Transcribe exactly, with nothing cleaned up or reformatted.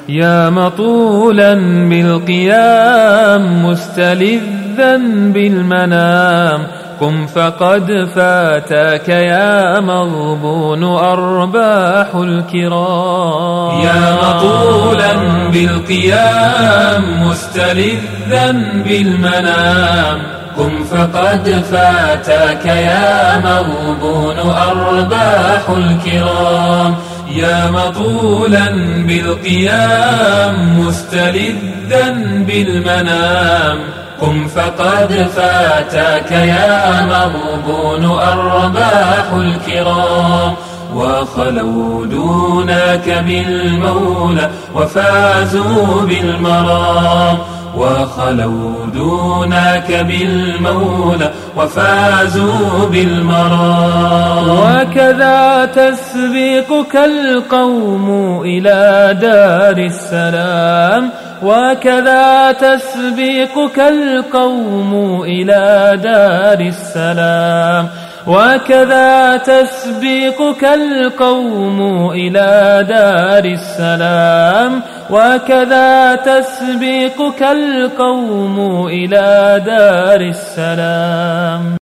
يا مطولا بالقيام مستلذا بالمنام قم فقد فاتك يا مغبون أرباح الكرام. يا مطولا بالقيام مستلذا بالمنام قم فقد فاتك يا مغبون أرباح الكرام. يا مطولا بالقيام مستلذا بالمنام قم فقد فاتك يا مغبون أرباح الكرام. وخلوا دونك بالمولى وفازوا بالمرام. وخلوا دونك بالمولى وفازوا بالمرام. وكذا تسبقك القوم إلى دار السلام. وكذا تسبقك القوم إلى دار السلام. وكذا تسبقك القوم إلى دار السلام. وكذا تسبقك القوم إلى دار السلام.